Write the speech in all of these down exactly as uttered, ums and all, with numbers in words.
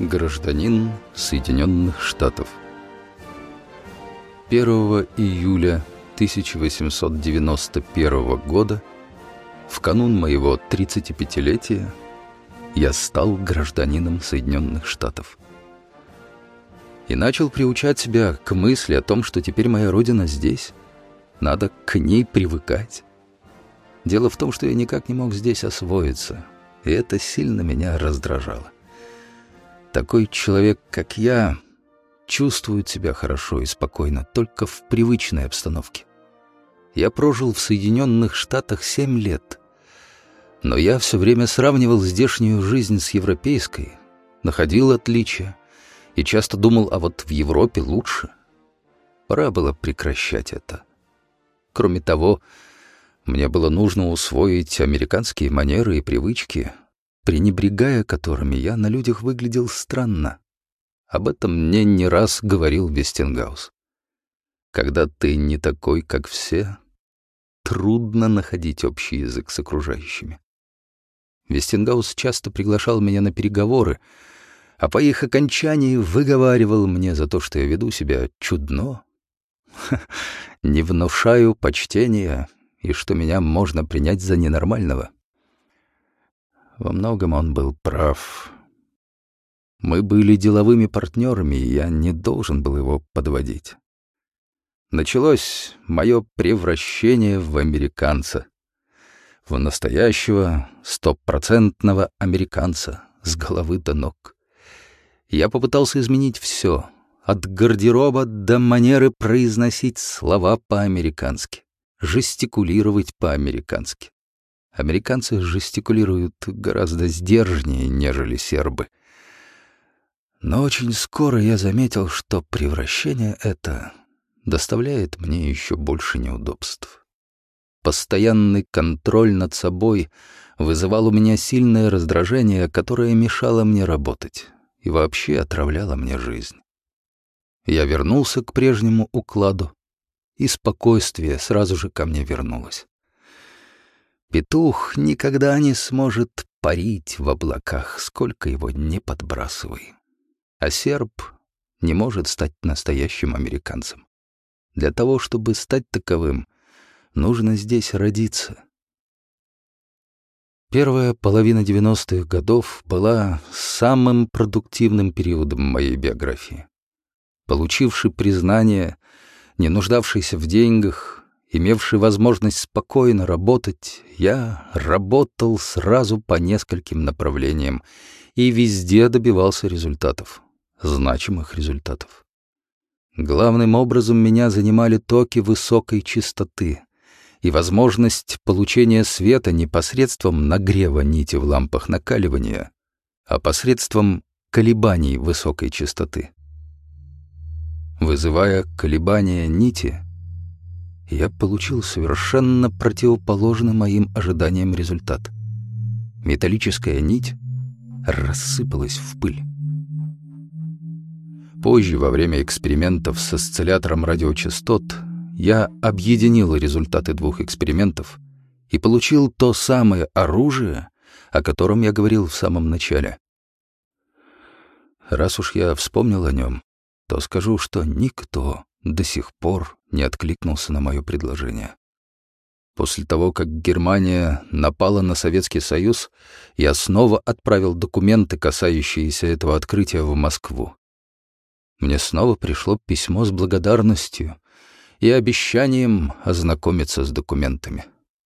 Гражданин Соединенных Штатов. первого июля тысяча восемьсот девяносто первого года, в канун моего тридцатипятилетия, я стал гражданином Соединенных Штатов. И начал приучать себя к мысли о том, что теперь моя родина здесь, надо к ней привыкать. Дело в том, что я никак не мог здесь освоиться, и это сильно меня раздражало. Такой человек, как я, чувствует себя хорошо и спокойно только в привычной обстановке. Я прожил в Соединенных Штатах семь лет, но я все время сравнивал здешнюю жизнь с европейской, находил отличия и часто думал, а вот в Европе лучше. Пора было прекращать это. Кроме того, мне было нужно усвоить американские манеры и привычки, пренебрегая которыми я на людях выглядел странно. Об этом мне не раз говорил Вестингаус. Когда ты не такой, как все, трудно находить общий язык с окружающими. Вестингаус часто приглашал меня на переговоры, а по их окончании выговаривал мне за то, что я веду себя чудно, не внушаю почтения и что меня можно принять за ненормального. Во многом он был прав. Мы были деловыми партнерами, и я не должен был его подводить. Началось мое превращение в американца, в настоящего стопроцентного американца с головы до ног. Я попытался изменить все, от гардероба до манеры произносить слова по-американски, жестикулировать по-американски. Американцы жестикулируют гораздо сдержаннее, нежели сербы. Но очень скоро я заметил, что превращение это доставляет мне еще больше неудобств. Постоянный контроль над собой вызывал у меня сильное раздражение, которое мешало мне работать и вообще отравляло мне жизнь. Я вернулся к прежнему укладу, и спокойствие сразу же ко мне вернулось. Петух никогда не сможет парить в облаках, сколько его не подбрасывай. А серб не может стать настоящим американцем. Для того, чтобы стать таковым, нужно здесь родиться. Первая половина девяностых годов была самым продуктивным периодом моей биографии. Получивший признание, не нуждавшийся в деньгах, имевший возможность спокойно работать, я работал сразу по нескольким направлениям и везде добивался результатов, значимых результатов. Главным образом меня занимали токи высокой частоты и возможность получения света не посредством нагрева нити в лампах накаливания, а посредством колебаний высокой частоты. Вызывая колебания нити, я получил совершенно противоположный моим ожиданиям результат. Металлическая нить рассыпалась в пыль. Позже, во время экспериментов с осциллятором радиочастот, я объединил результаты двух экспериментов и получил то самое оружие, о котором я говорил в самом начале. Раз уж я вспомнил о нем, то скажу, что никто до сих пор не откликнулся на мое предложение. После того, как Германия напала на Советский Союз, я снова отправил документы, касающиеся этого открытия, в Москву. Мне снова пришло письмо с благодарностью и обещанием ознакомиться с документами.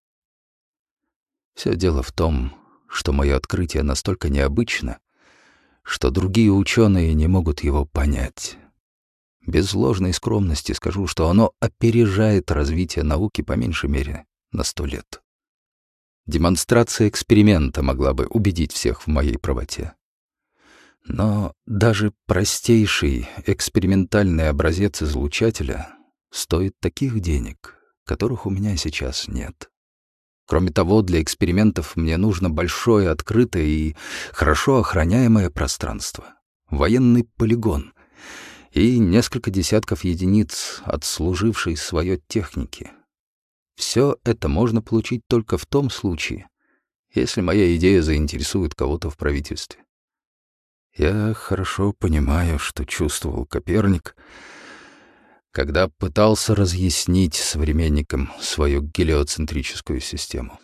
Все дело в том, что мое открытие настолько необычно, что другие ученые не могут его понять. Без ложной скромности скажу, что оно опережает развитие науки по меньшей мере на сто лет. Демонстрация эксперимента могла бы убедить всех в моей правоте. Но даже простейший экспериментальный образец излучателя стоит таких денег, которых у меня сейчас нет. Кроме того, для экспериментов мне нужно большое, открытое и хорошо охраняемое пространство, военный полигон и несколько десятков единиц отслужившей свое техники. Все это можно получить только в том случае, если моя идея заинтересует кого-то в правительстве. Я хорошо понимаю, что чувствовал Коперник, когда пытался разъяснить современникам свою гелиоцентрическую систему.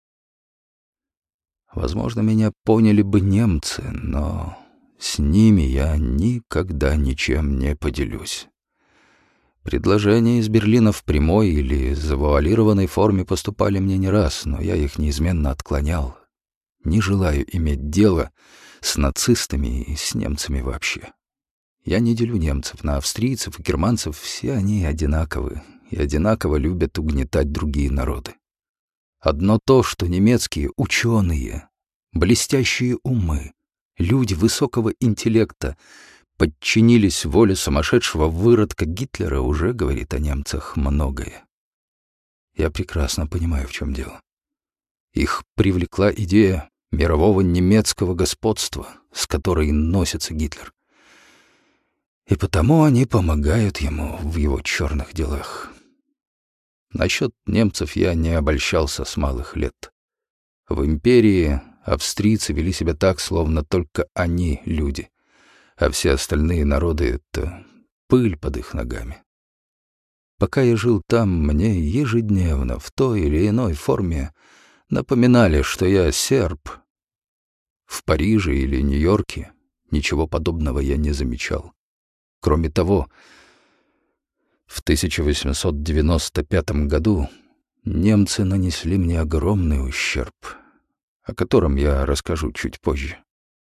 Возможно, меня поняли бы немцы, но с ними я никогда ничем не поделюсь. Предложения из Берлина в прямой или завуалированной форме поступали мне не раз, но я их неизменно отклонял. Не желаю иметь дело с нацистами и с немцами вообще. Я не делю немцев на австрийцев и германцев, все они одинаковы и одинаково любят угнетать другие народы. Одно то, что немецкие ученые, блестящие умы, люди высокого интеллекта подчинились воле сумасшедшего выродка Гитлера, уже говорит о немцах многое. Я прекрасно понимаю, в чем дело. Их привлекла идея мирового немецкого господства, с которой носится Гитлер. И потому они помогают ему в его черных делах. Насчет немцев я не обольщался с малых лет. В империи австрийцы вели себя так, словно только они люди, а все остальные народы — это пыль под их ногами. Пока я жил там, мне ежедневно в той или иной форме напоминали, что я серб. В Париже или Нью-Йорке ничего подобного я не замечал. Кроме того, в тысяча восемьсот девяносто пятом году немцы нанесли мне огромный ущерб, о котором я расскажу чуть позже.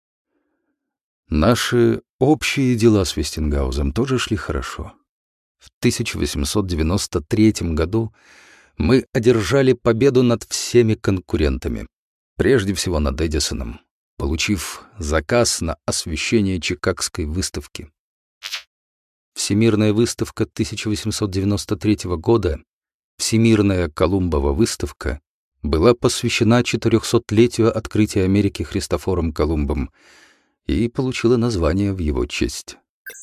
Наши общие дела с Вестингаузом тоже шли хорошо. В тысяча восемьсот девяносто третьем году мы одержали победу над всеми конкурентами, прежде всего над Эдисоном, получив заказ на освещение Чикагской выставки. Всемирная выставка тысяча восемьсот девяносто третьего года, Всемирная Колумбова выставка, была посвящена четырехсотлетию открытия Америки Христофором Колумбом и получила название в его честь.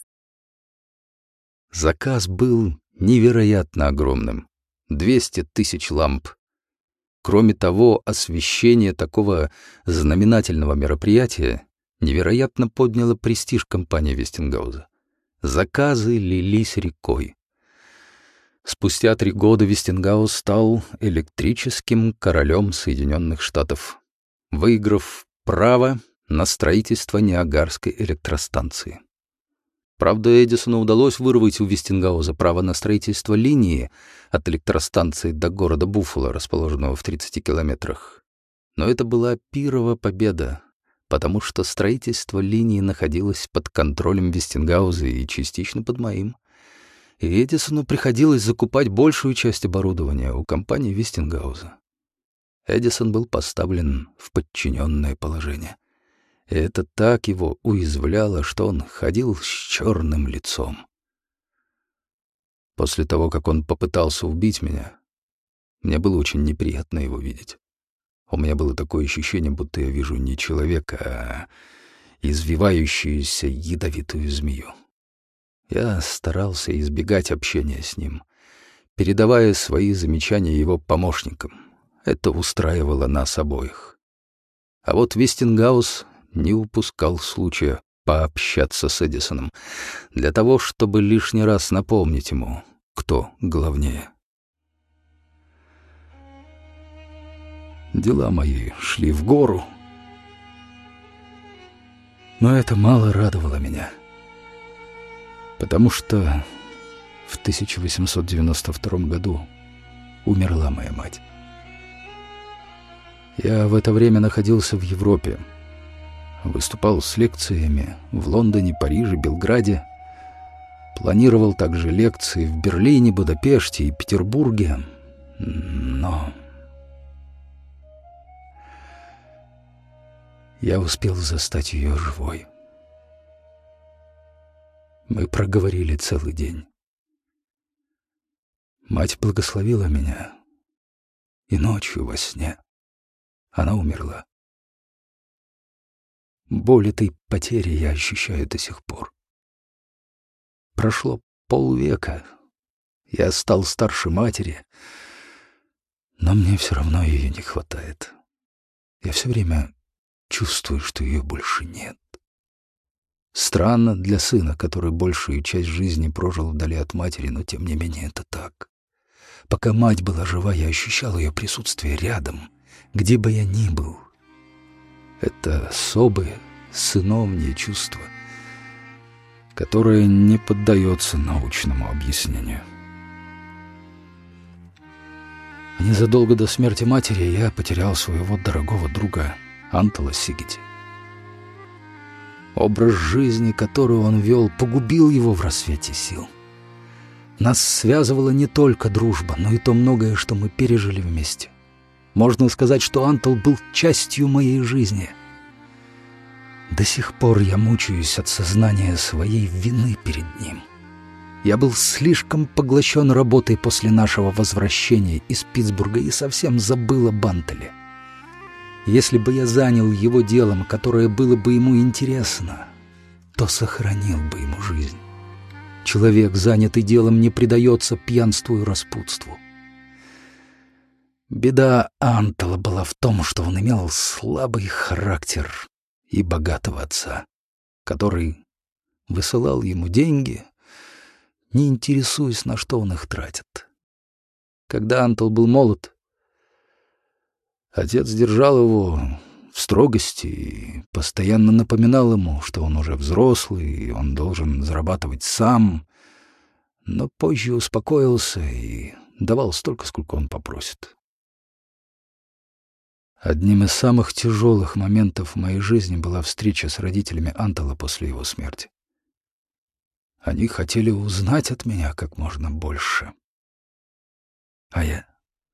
Заказ был невероятно огромным — двести тысяч ламп. Кроме того, освещение такого знаменательного мероприятия невероятно подняло престиж компании Вестингауза. Заказы лились рекой. Спустя три года Вестингауз стал электрическим королем Соединенных Штатов, выиграв право на строительство Ниагарской электростанции. Правда, Эдисону удалось вырвать у Вестингауза право на строительство линии от электростанции до города Буффало, расположенного в тридцати километрах. Но это была пирова победа, потому что строительство линии находилось под контролем Вестингауза и частично под моим. И Эдисону приходилось закупать большую часть оборудования у компании Вестингауза. Эдисон был поставлен в подчиненное положение. И это так его уязвляло, что он ходил с черным лицом. После того, как он попытался убить меня, мне было очень неприятно его видеть. У меня было такое ощущение, будто я вижу не человека, а извивающуюся ядовитую змею. Я старался избегать общения с ним, передавая свои замечания его помощникам. Это устраивало нас обоих. А вот Вестингауз не упускал случая пообщаться с Эдисоном для того, чтобы лишний раз напомнить ему, кто главнее. Дела мои шли в гору, но это мало радовало меня, потому что в тысяча восемьсот девяносто втором году умерла моя мать. Я в это время находился в Европе, выступал с лекциями в Лондоне, Париже, Белграде, планировал также лекции в Берлине, Будапеште и Петербурге, но я успел застать ее живой. Мы проговорили целый день. Мать благословила меня, и ночью во сне она умерла. Боль этой потери я ощущаю до сих пор. Прошло полвека, я стал старше матери, но мне все равно ее не хватает. Я все время чувствую, что ее больше нет. Странно для сына, который большую часть жизни прожил вдали от матери, но тем не менее это так. Пока мать была жива, я ощущал ее присутствие рядом, где бы я ни был. Это особое сыновнее чувство, которое не поддается научному объяснению. Незадолго до смерти матери я потерял своего дорогого друга Антала Сигети. Образ жизни, который он вел, погубил его в рассвете сил. Нас связывала не только дружба, но и то многое, что мы пережили вместе. Можно сказать, что Антал был частью моей жизни. До сих пор я мучаюсь от сознания своей вины перед ним. Я был слишком поглощен работой после нашего возвращения из Питтсбурга и совсем забыл об Антале. Если бы я занял его делом, которое было бы ему интересно, то сохранил бы ему жизнь. Человек, занятый делом, не предается пьянству и распутству. Беда Антала была в том, что он имел слабый характер и богатого отца, который высылал ему деньги, не интересуясь, на что он их тратит. Когда Антал был молод, отец держал его в строгости и постоянно напоминал ему, что он уже взрослый и он должен зарабатывать сам, но позже успокоился и давал столько, сколько он попросит. Одним из самых тяжелых моментов в моей жизни была встреча с родителями Антала после его смерти. Они хотели узнать от меня как можно больше. А я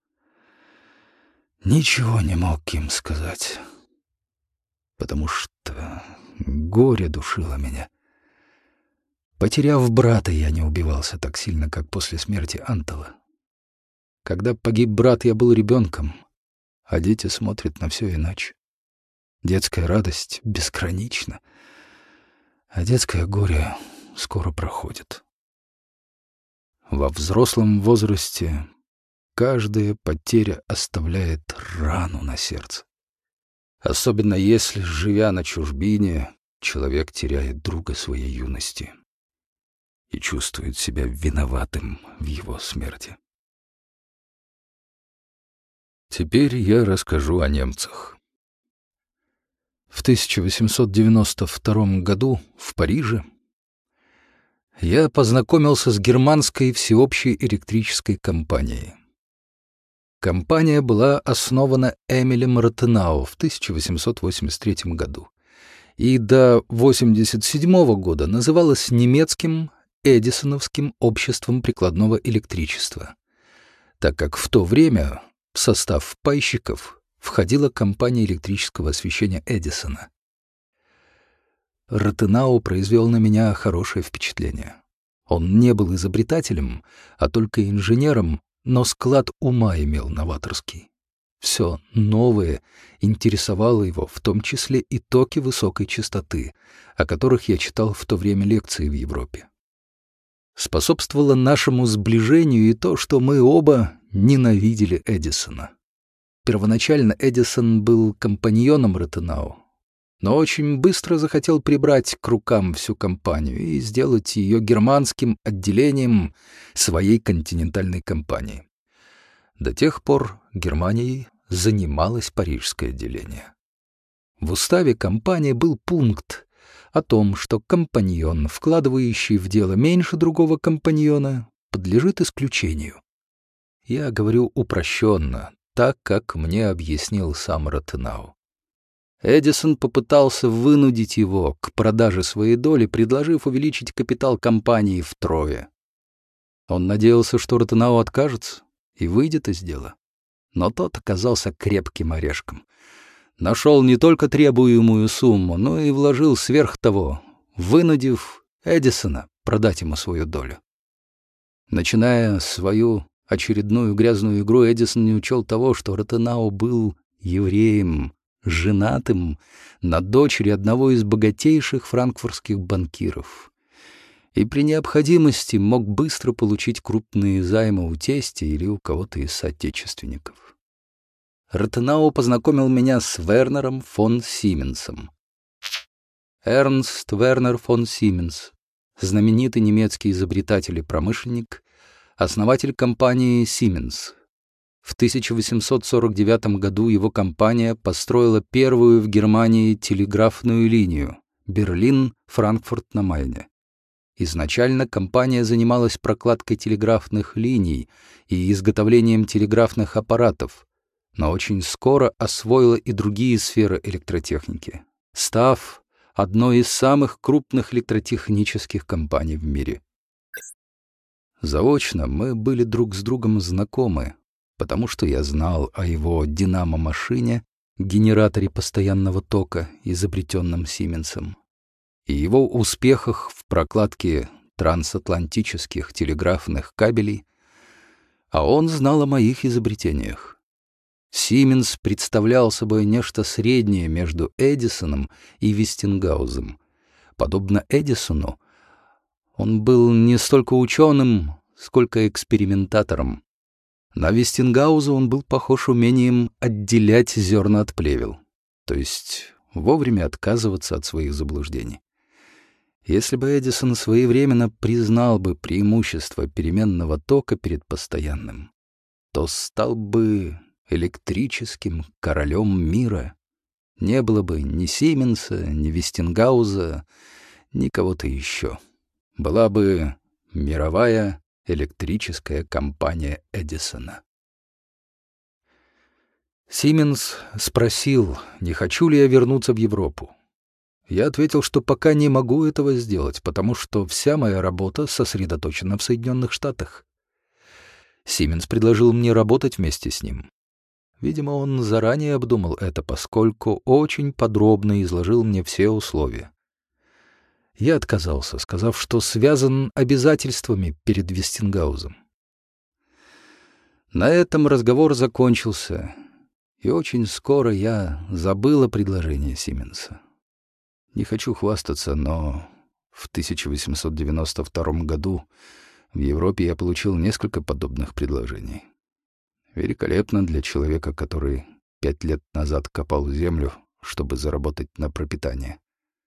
ничего не мог им сказать, потому что горе душило меня. Потеряв брата, я не убивался так сильно, как после смерти Антала. Когда погиб брат, я был ребенком, а дети смотрят на все иначе. Детская радость безгранична, а детское горе скоро проходит. Во взрослом возрасте каждая потеря оставляет рану на сердце. Особенно если, живя на чужбине, человек теряет друга своей юности и чувствует себя виноватым в его смерти. Теперь я расскажу о немцах. В тысяча восемьсот девяносто втором году в Париже я познакомился с германской всеобщей электрической компанией. Компания была основана Эмилем Ротенау в тысяча восемьсот восемьдесят третьем году и до восемьдесят седьмого года называлась немецким Эдисоновским обществом прикладного электричества, так как в то время в состав пайщиков входила компания электрического освещения Эдисона. Ротенау произвел на меня хорошее впечатление. Он не был изобретателем, а только инженером, но склад ума имел новаторский. Все новое интересовало его, в том числе и токи высокой частоты, о которых я читал в то время лекции в Европе. Способствовало нашему сближению и то, что мы оба ненавидели Эдисона. Первоначально Эдисон был компаньоном Ротенау, но очень быстро захотел прибрать к рукам всю компанию и сделать ее германским отделением своей континентальной компании. До тех пор Германией занималось парижское отделение. В уставе компании был пункт о том, что компаньон, вкладывающий в дело меньше другого компаньона, подлежит исключению. Я говорю упрощенно, так, как мне объяснил сам Ротенау. Эдисон попытался вынудить его к продаже своей доли, предложив увеличить капитал компании втрое. Он надеялся, что Ротенау откажется и выйдет из дела. Но тот оказался крепким орешком. Нашел не только требуемую сумму, но и вложил сверх того, вынудив Эдисона продать ему свою долю. Начиная свою очередную грязную игру, Эдисон не учел того, что Ротенау был евреем, женатым на дочери одного из богатейших франкфуртских банкиров, и при необходимости мог быстро получить крупные займы у тестя или у кого-то из соотечественников. Ротенау познакомил меня с Вернером фон Сименсом. Эрнст Вернер фон Сименс, знаменитый немецкий изобретатель и промышленник, основатель компании Siemens. В тысяча восемьсот сорок девятом году его компания построила первую в Германии телеграфную линию Берлин-Франкфурт на Майне. Изначально компания занималась прокладкой телеграфных линий и изготовлением телеграфных аппаратов, но очень скоро освоила и другие сферы электротехники, став одной из самых крупных электротехнических компаний в мире. Заочно мы были друг с другом знакомы, потому что я знал о его динамо-машине, генераторе постоянного тока, изобретенном Сименсом, и его успехах в прокладке трансатлантических телеграфных кабелей, а он знал о моих изобретениях. Сименс представлял собой нечто среднее между Эдисоном и Вестингаузом. Подобно Эдисону, он был не столько ученым, сколько экспериментатором. На Вестингауза он был похож умением отделять зерна от плевел, то есть вовремя отказываться от своих заблуждений. Если бы Эдисон своевременно признал бы преимущество переменного тока перед постоянным, то стал бы электрическим королем мира. Не было бы ни Сименса, ни Вестингауза, ни кого-то еще. Была бы мировая электрическая компания Эдисона. Сименс спросил, не хочу ли я вернуться в Европу. Я ответил, что пока не могу этого сделать, потому что вся моя работа сосредоточена в Соединенных Штатах. Сименс предложил мне работать вместе с ним. Видимо, он заранее обдумал это, поскольку очень подробно изложил мне все условия. Я отказался, сказав, что связан обязательствами перед Вестингаузом. На этом разговор закончился, и очень скоро я забыл о предложении Сименса. Не хочу хвастаться, но в тысяча восемьсот девяносто втором году в Европе я получил несколько подобных предложений. Великолепно для человека, который пять лет назад копал землю, чтобы заработать на пропитание.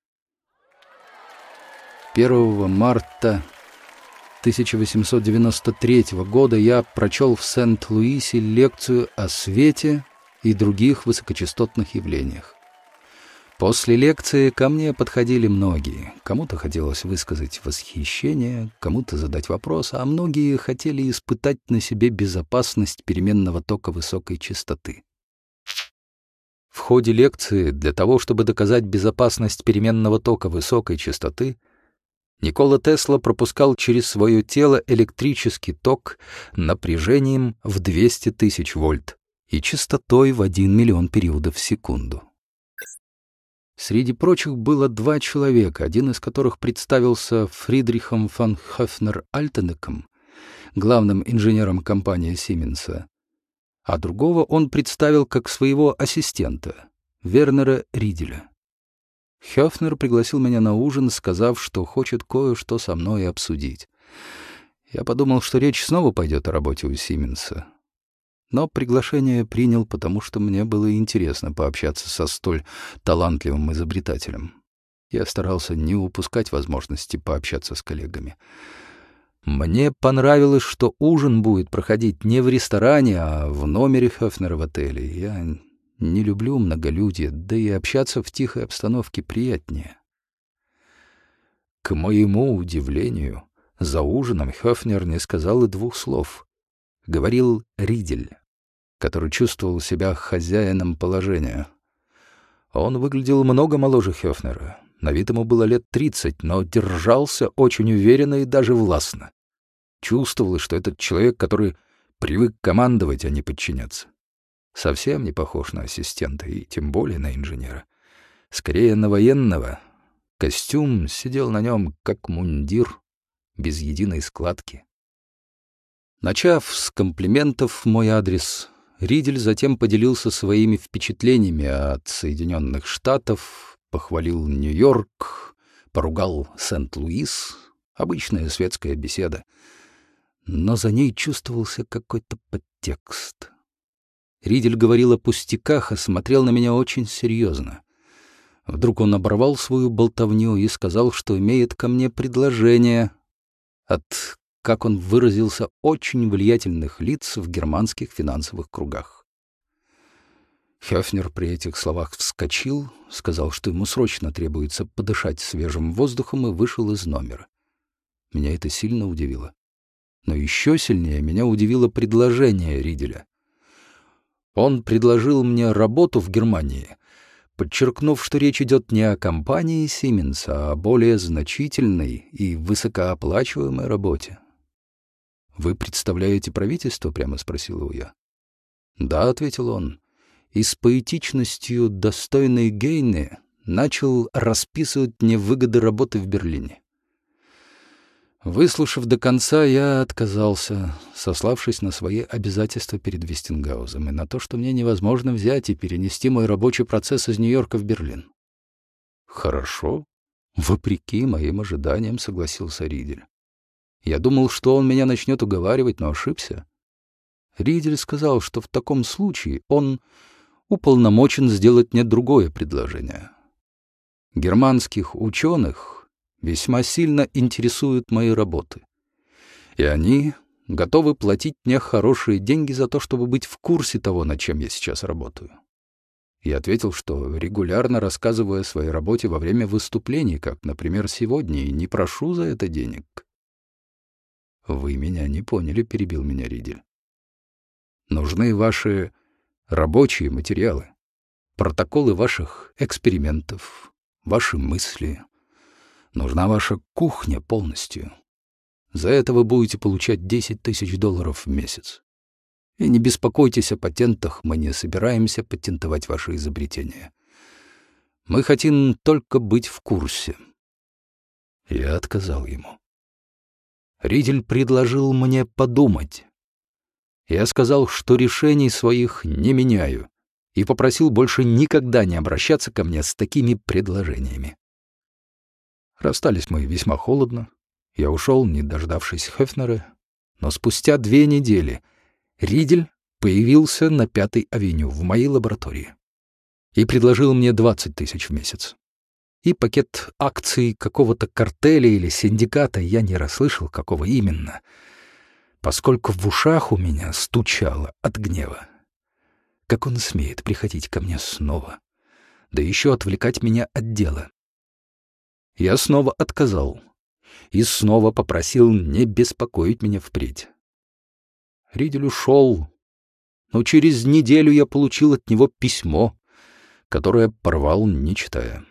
первого марта тысяча восемьсот девяносто третьего года я прочел в Сент-Луисе лекцию о свете и других высокочастотных явлениях. После лекции ко мне подходили многие. Кому-то хотелось высказать восхищение, кому-то задать вопрос, а многие хотели испытать на себе безопасность переменного тока высокой частоты. В ходе лекции для того, чтобы доказать безопасность переменного тока высокой частоты, Никола Тесла пропускал через свое тело электрический ток напряжением в двести тысяч вольт и частотой в один миллион периодов в секунду. Среди прочих было два человека, один из которых представился Фридрихом фон Хофнер-Альтенеком, главным инженером компании Сименса, а другого он представил как своего ассистента, Вернера Риделя. Хофнер пригласил меня на ужин, сказав, что хочет кое-что со мной обсудить. Я подумал, что речь снова пойдет о работе у Сименса. Но приглашение принял, потому что мне было интересно пообщаться со столь талантливым изобретателем. Я старался не упускать возможности пообщаться с коллегами. Мне понравилось, что ужин будет проходить не в ресторане, а в номере Хофнера в отеле. Я не люблю многолюдие, да и общаться в тихой обстановке приятнее. К моему удивлению, за ужином Хофнер не сказал и двух слов. Говорил Ридель, который чувствовал себя хозяином положения. Он выглядел много моложе Хофнера. На вид ему было лет тридцать, но держался очень уверенно и даже властно. Чувствовалось, что этот человек, который привык командовать, а не подчиняться. Совсем не похож на ассистента и тем более на инженера. Скорее на военного. Костюм сидел на нем как мундир, без единой складки. Начав с комплиментов в мой адрес, Ридель затем поделился своими впечатлениями от Соединенных Штатов, похвалил Нью-Йорк, поругал Сент-Луис. Обычная светская беседа. Но за ней чувствовался какой-то подтекст. Ридель говорил о пустяках, а смотрел на меня очень серьезно. Вдруг он оборвал свою болтовню и сказал, что имеет ко мне предложение от, как он выразился, очень влиятельных лиц в германских финансовых кругах. Хёфнер при этих словах вскочил, сказал, что ему срочно требуется подышать свежим воздухом, и вышел из номера. Меня это сильно удивило. Но еще сильнее меня удивило предложение Риделя. Он предложил мне работу в Германии, подчеркнув, что речь идет не о компании Siemens, а о более значительной и высокооплачиваемой работе. «Вы представляете правительство?» — прямо спросил его я. «Да», — ответил он, и с поэтичностью, достойной Гейне, начал расписывать мне выгоды работы в Берлине. Выслушав до конца, я отказался, сославшись на свои обязательства перед Вестингаузом и на то, что мне невозможно взять и перенести мой рабочий процесс из Нью-Йорка в Берлин. «Хорошо», — вопреки моим ожиданиям согласился Ридель. Я думал, что он меня начнет уговаривать, но ошибся. Ридель сказал, что в таком случае он уполномочен сделать мне другое предложение. Германских ученых весьма сильно интересуют мои работы, и они готовы платить мне хорошие деньги за то, чтобы быть в курсе того, над чем я сейчас работаю. Я ответил, что регулярно рассказываю о своей работе во время выступлений, как, например, сегодня, и не прошу за это денег. «Вы меня не поняли», — перебил меня Ридель. «Нужны ваши рабочие материалы, протоколы ваших экспериментов, ваши мысли. Нужна ваша кухня полностью. За это вы будете получать десять тысяч долларов в месяц. И не беспокойтесь о патентах, мы не собираемся патентовать ваши изобретения. Мы хотим только быть в курсе». Я отказал ему. Ридель предложил мне подумать. Я сказал, что решений своих не меняю, и попросил больше никогда не обращаться ко мне с такими предложениями. Расстались мы весьма холодно. Я ушел, не дождавшись Хёфнера, но спустя две недели Ридель появился на Пятой авеню в моей лаборатории и предложил мне двадцать тысяч в месяц. И пакет акций какого-то картеля или синдиката, я не расслышал, какого именно, поскольку в ушах у меня стучало от гнева. Как он смеет приходить ко мне снова, да еще отвлекать меня от дела? Я снова отказал и снова попросил не беспокоить меня впредь. Ридель ушел, но через неделю я получил от него письмо, которое порвал, не читая.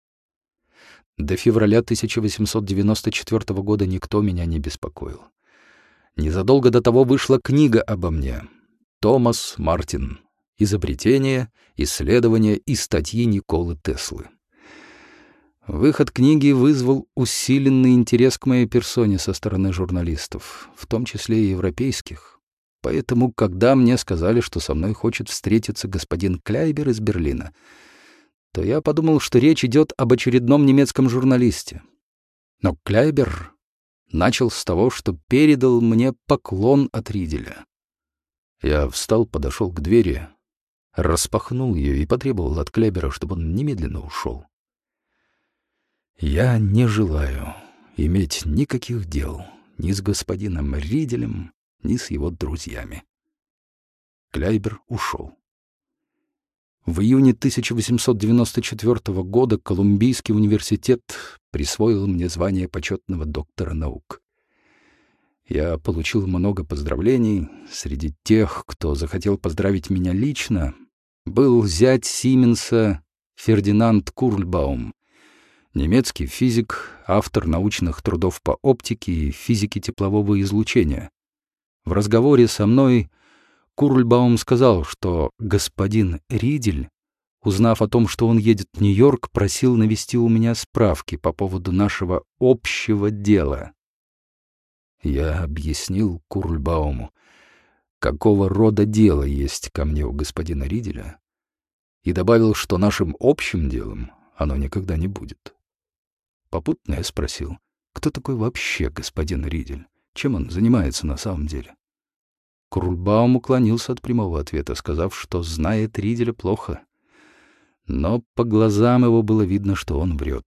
До февраля тысяча восемьсот девяносто четвёртого года никто меня не беспокоил. Незадолго до того вышла книга обо мне «Томас Мартин. Изобретения, исследования и статьи Николы Теслы». Выход книги вызвал усиленный интерес к моей персоне со стороны журналистов, в том числе и европейских. Поэтому, когда мне сказали, что со мной хочет встретиться господин Кляйбер из Берлина, то я подумал, что речь идет об очередном немецком журналисте. Но Кляйбер начал с того, что передал мне поклон от Риделя. Я встал, подошел к двери, распахнул ее и потребовал от Кляйбера, чтобы он немедленно ушел. Я не желаю иметь никаких дел ни с господином Риделем, ни с его друзьями. Кляйбер ушел. В июне тысяча восемьсот девяносто четвёртого года Колумбийский университет присвоил мне звание почетного доктора наук. Я получил много поздравлений. Среди тех, кто захотел поздравить меня лично, был зять Сименса Фердинанд Курльбаум, немецкий физик, автор научных трудов по оптике и физике теплового излучения. В разговоре со мной Курльбаум сказал, что господин Ридель, узнав о том, что он едет в Нью-Йорк, просил навести у меня справки по поводу нашего общего дела. Я объяснил Курльбауму, какого рода дело есть ко мне у господина Риделя, и добавил, что нашим общим делом оно никогда не будет. Попутно я спросил, кто такой вообще господин Ридель, чем он занимается на самом деле. Курльбаум уклонился от прямого ответа, сказав, что знает Риделя плохо, но по глазам его было видно, что он врет.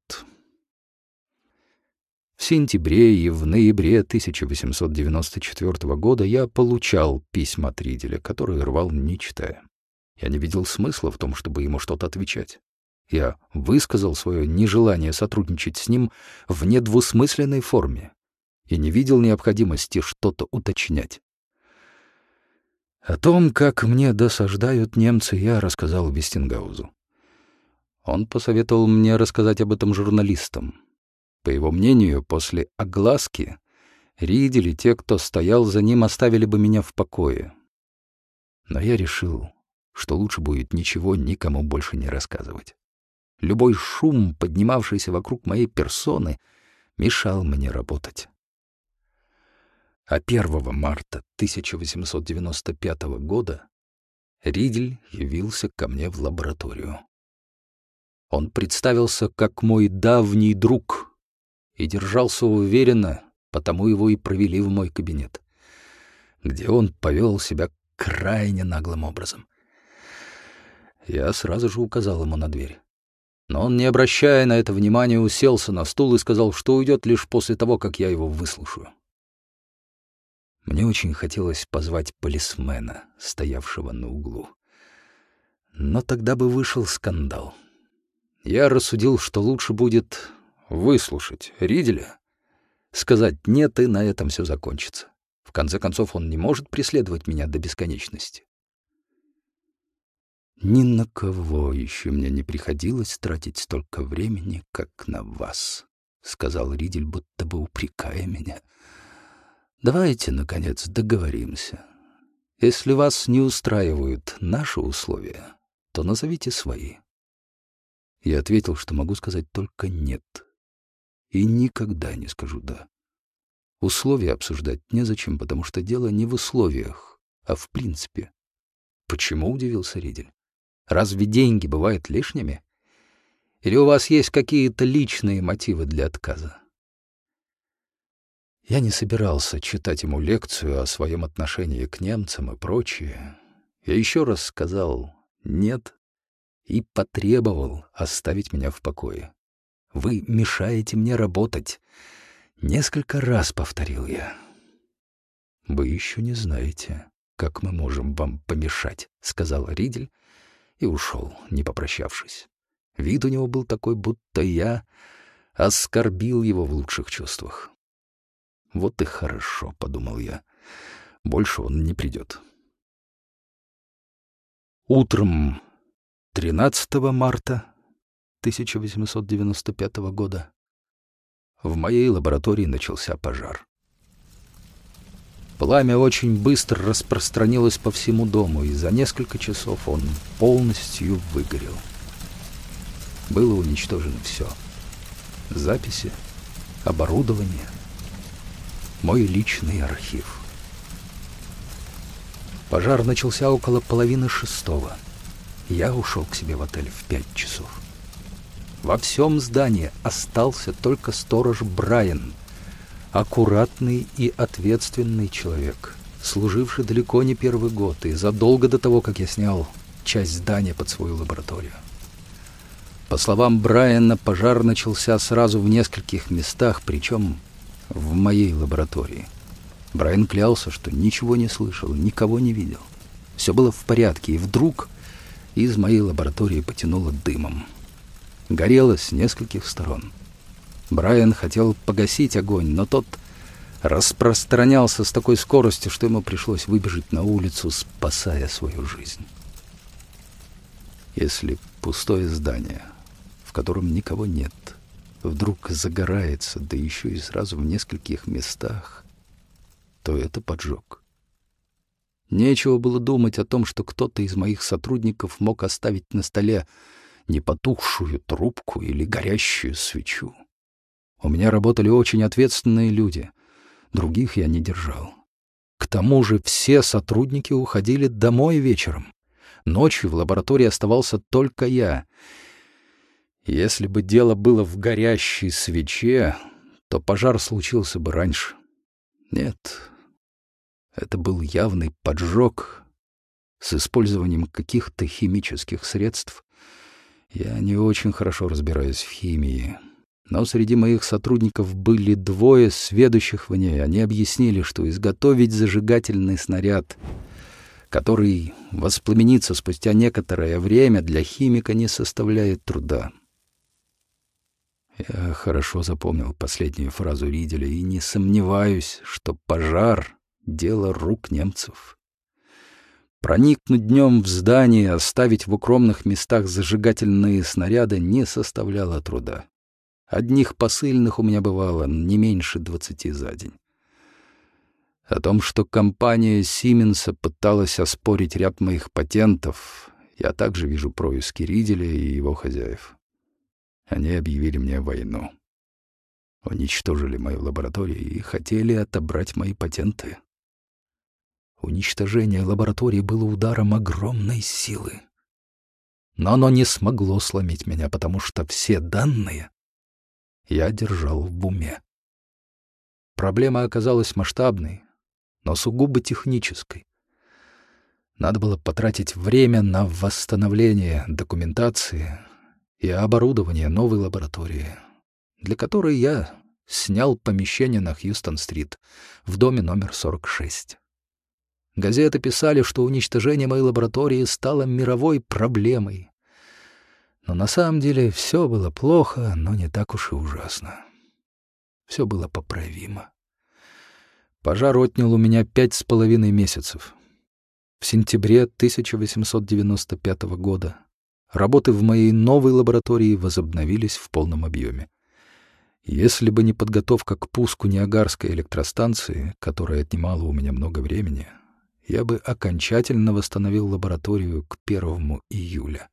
В сентябре и в ноябре тысяча восемьсот девяносто четвёртого года я получал письма от Риделя, которые рвал, не читая. Я не видел смысла в том, чтобы ему что-то отвечать. Я высказал свое нежелание сотрудничать с ним в недвусмысленной форме и не видел необходимости что-то уточнять. О том, как мне досаждают немцы, я рассказал Вестингаузу. Он посоветовал мне рассказать об этом журналистам. По его мнению, после огласки Ридель и те, кто стоял за ним, оставили бы меня в покое. Но я решил, что лучше будет ничего никому больше не рассказывать. Любой шум, поднимавшийся вокруг моей персоны, мешал мне работать. А первого марта тысяча восемьсот девяносто пятого года Ридель явился ко мне в лабораторию. Он представился как мой давний друг и держался уверенно, потому его и провели в мой кабинет, где он повел себя крайне наглым образом. Я сразу же указал ему на дверь. Но он, не обращая на это внимания, уселся на стул и сказал, что уйдет лишь после того, как я его выслушаю. Мне очень хотелось позвать полисмена, стоявшего на углу. Но тогда бы вышел скандал. Я рассудил, что лучше будет выслушать Риделя, сказать «нет», и на этом все закончится. В конце концов, он не может преследовать меня до бесконечности. Ни на кого еще мне не приходилось тратить столько времени, как на вас, — сказал Ридель, будто бы упрекая меня. Давайте, наконец, договоримся. Если вас не устраивают наши условия, то назовите свои. Я ответил, что могу сказать только «нет». И никогда не скажу «да». Условия обсуждать незачем, потому что дело не в условиях, а в принципе. Почему, удивился Ридель? Разве деньги бывают лишними? Или у вас есть какие-то личные мотивы для отказа? Я не собирался читать ему лекцию о своем отношении к немцам и прочее. Я еще раз сказал «нет» и потребовал оставить меня в покое. «Вы мешаете мне работать», — несколько раз повторил я. «Вы еще не знаете, как мы можем вам помешать», — сказал Ридель и ушел, не попрощавшись. Вид у него был такой, будто я оскорбил его в лучших чувствах. «Вот и хорошо», — подумал я, — «больше он не придет». Утром тринадцатого марта тысяча восемьсот девяносто пятого года в моей лаборатории начался пожар. Пламя очень быстро распространилось по всему дому, и за несколько часов он полностью выгорел. Было уничтожено все: записи, оборудование, мой личный архив. Пожар начался около половины шестого. Я ушел к себе в отель в пять часов. Во всем здании остался только сторож Брайан, аккуратный и ответственный человек, служивший далеко не первый год и задолго до того, как я снял часть здания под свою лабораторию. По словам Брайана, пожар начался сразу в нескольких местах, причем в моей лаборатории. Брайан клялся, что ничего не слышал, никого не видел. Все было в порядке, и вдруг из моей лаборатории потянуло дымом. Горело с нескольких сторон. Брайан хотел погасить огонь, но тот распространялся с такой скоростью, что ему пришлось выбежать на улицу, спасая свою жизнь. Если пустое здание, в котором никого нет, вдруг загорается, да еще и сразу в нескольких местах, то это поджог. Нечего было думать о том, что кто-то из моих сотрудников мог оставить на столе непотухшую трубку или горящую свечу. У меня работали очень ответственные люди, других я не держал. К тому же все сотрудники уходили домой вечером. Ночью в лаборатории оставался только я. Если бы дело было в горящей свече, то пожар случился бы раньше. Нет, это был явный поджог с использованием каких-то химических средств Я не очень хорошо разбираюсь в химии, но среди моих сотрудников были двое сведущих в ней. Они объяснили, что изготовить зажигательный снаряд, который воспламенится спустя некоторое время, для химика не составляет труда. Я хорошо запомнил последнюю фразу Риделя и не сомневаюсь, что пожар — дело рук немцев. Проникнуть днем в здание, оставить в укромных местах зажигательные снаряды не составляло труда. Одних посыльных у меня бывало не меньше двадцати за день. О том, что компания Сименса пыталась оспорить ряд моих патентов, я также вижу происки Риделя и его хозяев. Они объявили мне войну. Уничтожили мою лабораторию и хотели отобрать мои патенты. Уничтожение лаборатории было ударом огромной силы. Но оно не смогло сломить меня, потому что все данные я держал в уме. Проблема оказалась масштабной, но сугубо технической. Надо было потратить время на восстановление документации и оборудование новой лаборатории, для которой я снял помещение на Хьюстон-стрит в доме номер сорок шесть. Газеты писали, что уничтожение моей лаборатории стало мировой проблемой. Но на самом деле все было плохо, но не так уж и ужасно. Все было поправимо. Пожар отнял у меня пять с половиной месяцев. В сентябре тысяча восемьсот девяносто пятого года работы в моей новой лаборатории возобновились в полном объеме. Если бы не подготовка к пуску Ниагарской электростанции, которая отнимала у меня много времени, я бы окончательно восстановил лабораторию к первому июля.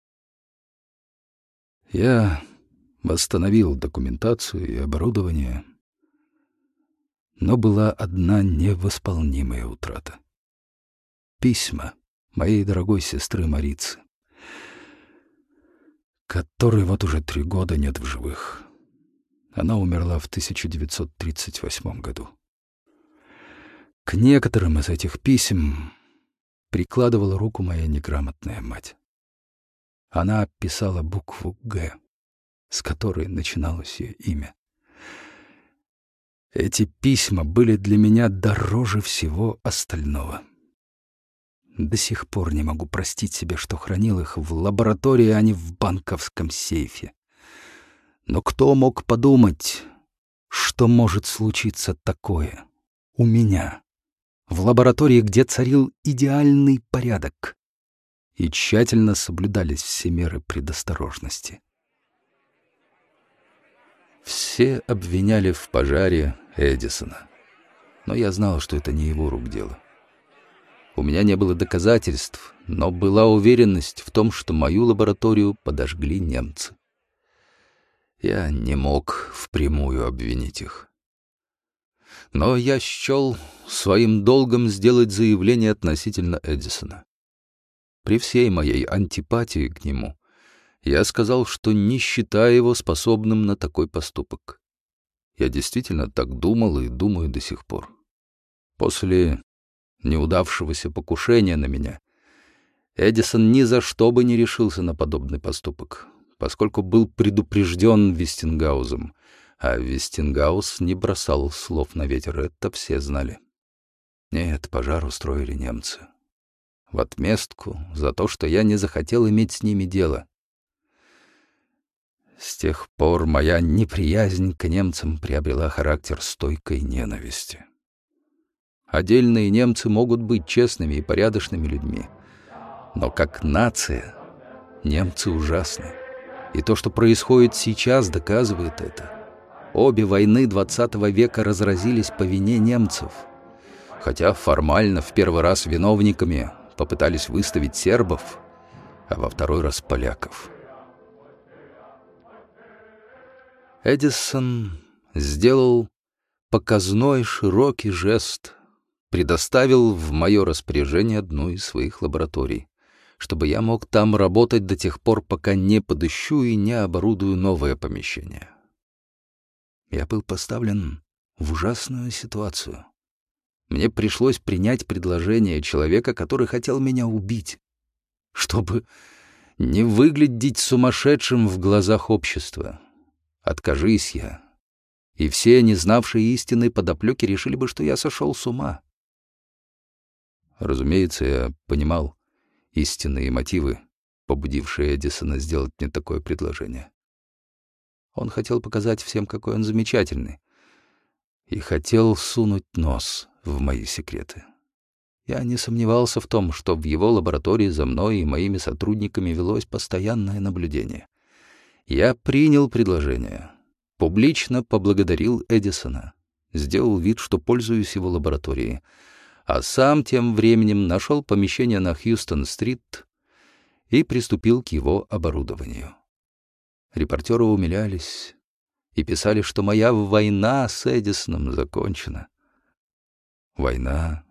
Я восстановил документацию и оборудование, но была одна невосполнимая утрата. Письма моей дорогой сестры Марицы, которой вот уже три года нет в живых. Она умерла в тысяча девятьсот тридцать восьмом году. К некоторым из этих писем прикладывала руку моя неграмотная мать. Она писала букву «Г», с которой начиналось ее имя. Эти письма были для меня дороже всего остального. До сих пор не могу простить себе, что хранил их в лаборатории, а не в банковском сейфе. Но кто мог подумать, что может случиться такое у меня, в лаборатории, где царил идеальный порядок и тщательно соблюдались все меры предосторожности. Все обвиняли в пожаре Эдисона, но я знал, что это не его рук дело. У меня не было доказательств, но была уверенность в том, что мою лабораторию подожгли немцы. Я не мог впрямую обвинить их. Но я счел своим долгом сделать заявление относительно Эдисона. При всей моей антипатии к нему я сказал, что не считаю его способным на такой поступок. Я действительно так думал и думаю до сих пор. После неудавшегося покушения на меня Эдисон ни за что бы не решился на подобный поступок, поскольку был предупрежден Вестингаузом, а Вестингаус не бросал слов на ветер, это все знали. Нет, пожар устроили немцы. В отместку за то, что я не захотел иметь с ними дело. С тех пор моя неприязнь к немцам приобрела характер стойкой ненависти. Отдельные немцы могут быть честными и порядочными людьми, но как нация немцы ужасны. И то, что происходит сейчас, доказывает это. Обе войны двадцатого века разразились по вине немцев, хотя формально в первый раз виновниками попытались выставить сербов, а во второй раз поляков. Эдисон сделал показной широкий жест, предоставил в мое распоряжение одну из своих лабораторий, чтобы я мог там работать до тех пор, пока не подыщу и не оборудую новое помещение. Я был поставлен в ужасную ситуацию. Мне пришлось принять предложение человека, который хотел меня убить, чтобы Не выглядеть сумасшедшим в глазах общества. Откажись я, и все, не знавшие истинной подоплеки, решили бы, что я сошел с ума. Разумеется, я понимал истинные мотивы, побудившие Эдисона сделать мне такое предложение. Он хотел показать всем, какой он замечательный, и хотел сунуть нос в мои секреты. Я не сомневался в том, что в его лаборатории за мной и моими сотрудниками велось постоянное наблюдение. Я принял предложение, публично поблагодарил Эдисона, сделал вид, что пользуюсь его лабораторией, а сам тем временем нашел помещение на Хьюстон-стрит и приступил к его оборудованию. Репортеры умилялись и писали, что моя война с Эдисоном закончена. Война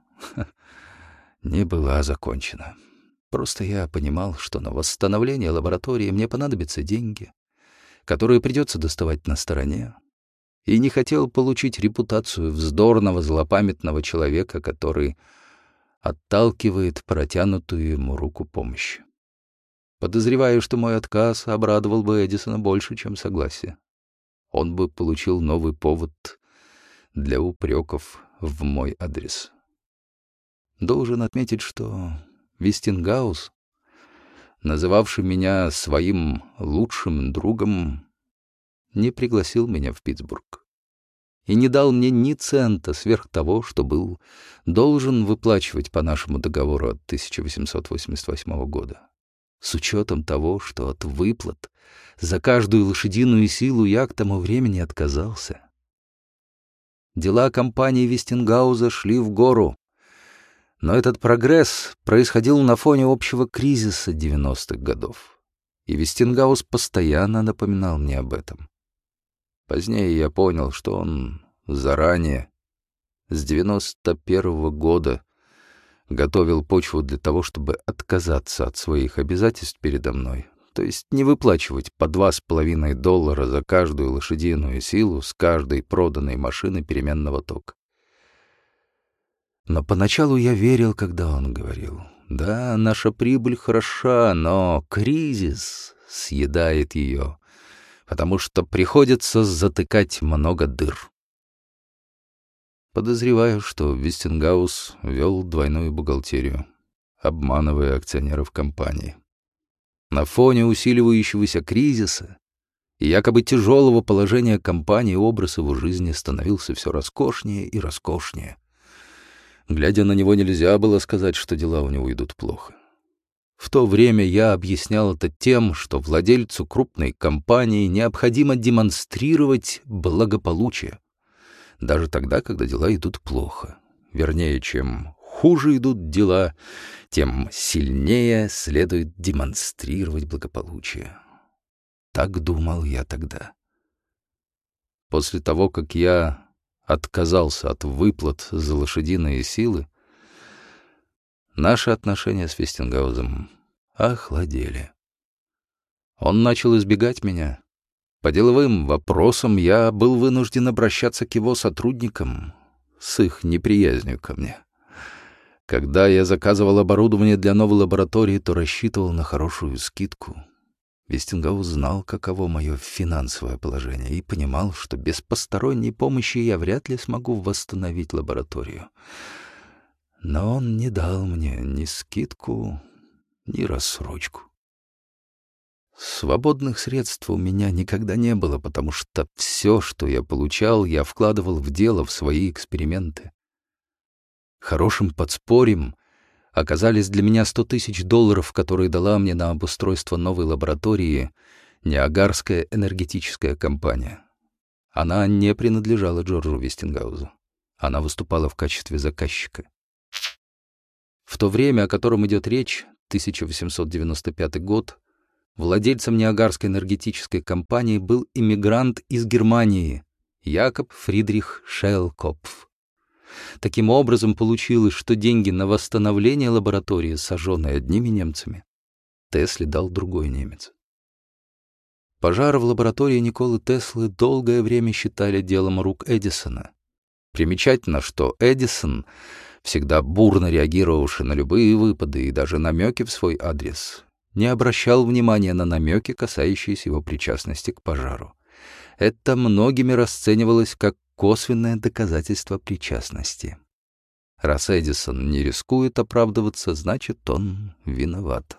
не была закончена. Просто я понимал, что на восстановление лаборатории мне понадобятся деньги, которые придется доставать на стороне, и не хотел получить репутацию вздорного, злопамятного человека, который отталкивает протянутую ему руку помощи. Подозреваю, что мой отказ обрадовал бы Эдисона больше, чем согласие. Он бы получил новый повод для упреков в мой адрес. Должен отметить, что Вестингаус, называвший меня своим лучшим другом, не пригласил меня в Питтсбург и не дал мне ни цента сверх того, что был должен выплачивать по нашему договору от тысяча восемьсот восемьдесят восьмого года. С учетом того, что от выплат за каждую лошадиную силу я к тому времени отказался. Дела компании Вестингауза шли в гору, но этот прогресс происходил на фоне общего кризиса девяностых годов, и Вестингаус постоянно напоминал мне об этом. Позднее я понял, что он заранее, с девяносто первого года, готовил почву для того, чтобы отказаться от своих обязательств передо мной, то есть не выплачивать по два с половиной доллара за каждую лошадиную силу с каждой проданной машины переменного тока. Но поначалу я верил, когда он говорил: «Да, наша прибыль хороша, но кризис съедает ее, потому что приходится затыкать много дыр». Подозреваю, что Вестингаус вел двойную бухгалтерию, обманывая акционеров компании. На фоне усиливающегося кризиса и якобы тяжелого положения компании образ его жизни становился все роскошнее и роскошнее. Глядя на него, нельзя было сказать, что дела у него идут плохо. В то время я объяснял это тем, что владельцу крупной компании необходимо демонстрировать благополучие, даже тогда, когда дела идут плохо. Вернее, чем хуже идут дела, тем сильнее следует демонстрировать благополучие. Так думал я тогда. После того, как я отказался от выплат за лошадиные силы, наши отношения с Вестингаузом охладели. Он начал избегать меня. По деловым вопросам я был вынужден обращаться к его сотрудникам с их неприязнью ко мне. Когда я заказывал оборудование для новой лаборатории, то рассчитывал на хорошую скидку. Вестингаус знал, каково мое финансовое положение, и понимал, что без посторонней помощи я вряд ли смогу восстановить лабораторию. Но он не дал мне ни скидку, ни рассрочку. Свободных средств у меня никогда не было, потому что все, что я получал, я вкладывал в дело, в свои эксперименты. Хорошим подспорьем оказались для меня сто тысяч долларов, которые дала мне на обустройство новой лаборатории Ниагарская энергетическая компания. Она не принадлежала Джорджу Вестингаузу. Она выступала в качестве заказчика. В то время, о котором идет речь, тысяча восемьсот девяносто пятый год, владельцем Ниагарской энергетической компании был иммигрант из Германии Якоб Фридрих Шейлкопф. Таким образом, получилось, что деньги на восстановление лаборатории, сожженной одними немцами, Тесле дал другой немец. Пожар в лаборатории Николы Теслы долгое время считали делом рук Эдисона. Примечательно, что Эдисон, всегда бурно реагировавший на любые выпады и даже намеки в свой адрес, не обращал внимания на намеки, касающиеся его причастности к пожару. Это многими расценивалось как косвенное доказательство причастности. Раз Эдисон не рискует оправдываться, значит, он виноват.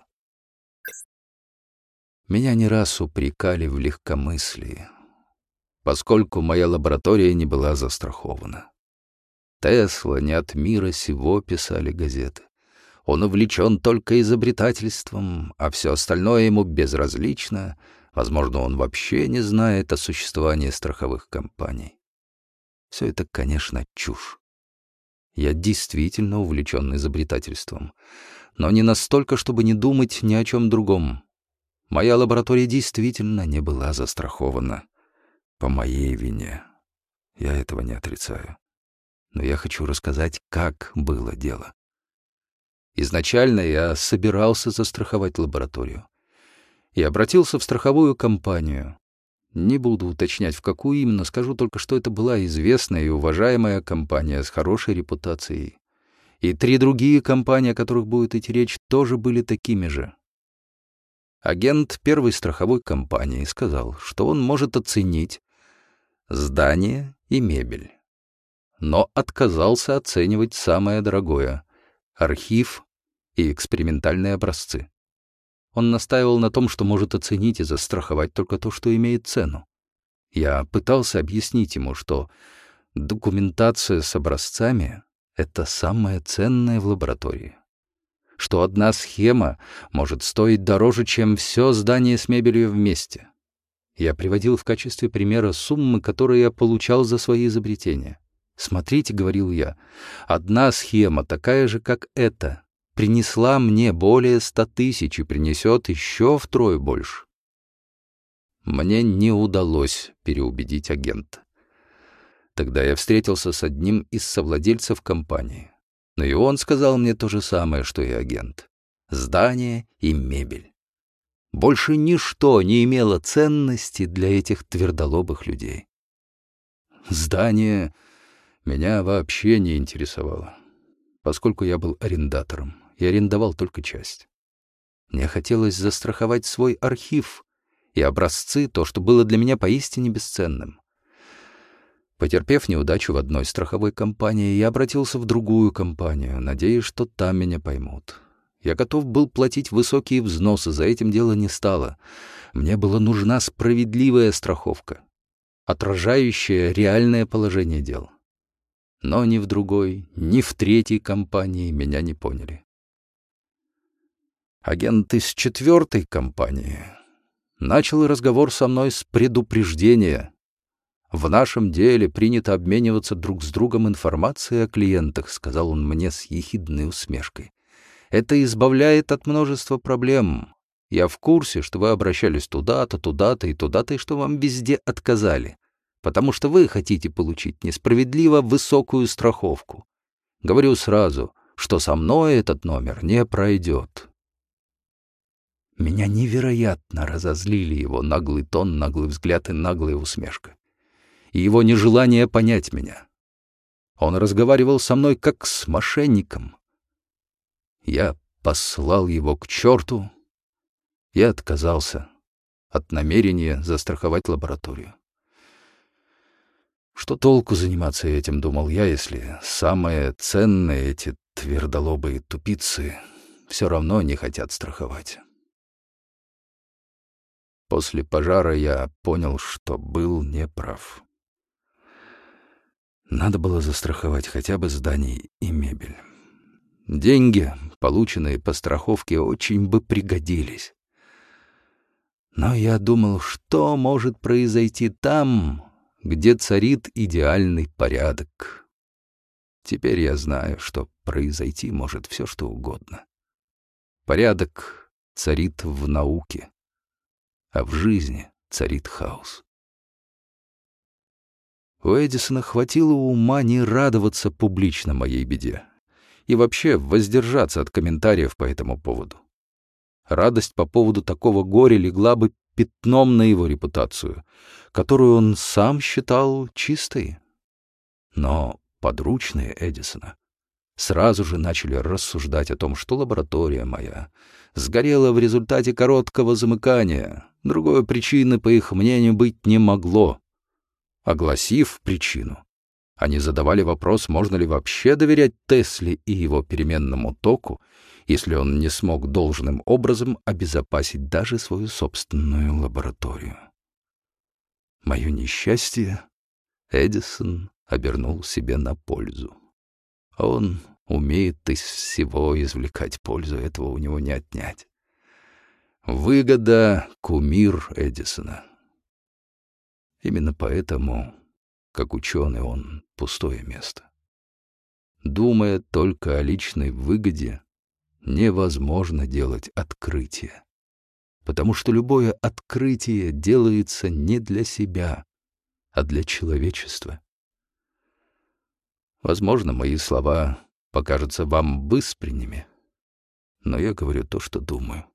Меня не раз упрекали в легкомыслии, поскольку моя лаборатория не была застрахована. Тесла не от мира сего, писали газеты. Он увлечен только изобретательством, а все остальное ему безразлично. Возможно, он вообще не знает о существовании страховых компаний. Все это, конечно, чушь. Я действительно увлечен изобретательством, но не настолько, чтобы не думать ни о чем другом. Моя лаборатория действительно не была застрахована. По моей вине. Я этого не отрицаю. Но я хочу рассказать, как было дело. Изначально я собирался застраховать лабораторию. И обратился в страховую компанию. Не буду уточнять, в какую именно, скажу только, что это была известная и уважаемая компания с хорошей репутацией. И три другие компании, о которых будет идти речь, тоже были такими же. Агент первой страховой компании сказал, что он может оценить здание и мебель, но отказался оценивать самое дорогое — архив и экспериментальные образцы. Он настаивал на том, что может оценить и застраховать только то, что имеет цену. Я пытался объяснить ему, что документация с образцами — это самое ценное в лаборатории, что одна схема может стоить дороже, чем все здание с мебелью вместе. Я приводил в качестве примера суммы, которые я получал за свои изобретения. «Смотрите», — говорил я, — «одна схема, такая же, как эта, принесла мне более ста тысяч и принесет еще втрое больше». Мне не удалось переубедить агента. Тогда я встретился с одним из совладельцев компании. Но и он сказал мне то же самое, что и агент. Здание и мебель. Больше ничто не имело ценности для этих твердолобых людей. Здание меня вообще не интересовало, поскольку я был арендатором и арендовал только часть. Мне хотелось застраховать свой архив и образцы, то, что было для меня поистине бесценным. Потерпев неудачу в одной страховой компании, я обратился в другую компанию, надеясь, что там меня поймут. Я готов был платить высокие взносы, за этим дело не стало. Мне была нужна справедливая страховка, отражающая реальное положение дел. Но ни в другой, ни в третьей компании меня не поняли. Агент из четвертой компании начал разговор со мной с предупреждения. «В нашем деле принято обмениваться друг с другом информацией о клиентах», — сказал он мне с ехидной усмешкой. «Это избавляет от множества проблем. Я в курсе, что вы обращались туда-то, туда-то и туда-то, и что вам везде отказали, потому что вы хотите получить несправедливо высокую страховку. Говорю сразу, что со мной этот номер не пройдет». Меня невероятно разозлили его наглый тон, наглый взгляд и наглая усмешка. И его нежелание понять меня. Он разговаривал со мной как с мошенником. Я послал его к черту и отказался от намерения застраховать лабораторию. Что толку заниматься этим, думал я, если самое ценное эти твердолобые тупицы все равно не хотят страховать. После пожара я понял, что был неправ. Надо было застраховать хотя бы здание и мебель. Деньги, полученные по страховке, очень бы пригодились. Но я думал, что может произойти там, где царит идеальный порядок. Теперь я знаю, что произойти может все, что угодно. Порядок царит в науке, а в жизни царит хаос. У Эдисона хватило ума не радоваться публично моей беде и вообще воздержаться от комментариев по этому поводу. Радость по поводу такого горя легла бы пятном на его репутацию, которую он сам считал чистой. Но подручные Эдисона сразу же начали рассуждать о том, что лаборатория моя сгорела в результате короткого замыкания. Другой причины, по их мнению, быть не могло. Огласив причину, они задавали вопрос, можно ли вообще доверять Тесле и его переменному току, если он не смог должным образом обезопасить даже свою собственную лабораторию. Мое несчастье Эдисон обернул себе на пользу. Он умеет из всего извлекать пользу, этого у него не отнять. Выгода — кумир Эдисона. Именно поэтому, как ученый, он пустое место. Думая только о личной выгоде, невозможно делать открытие, потому что любое открытие делается не для себя, а для человечества. Возможно, мои слова покажутся вам быстренними, но я говорю то, что думаю.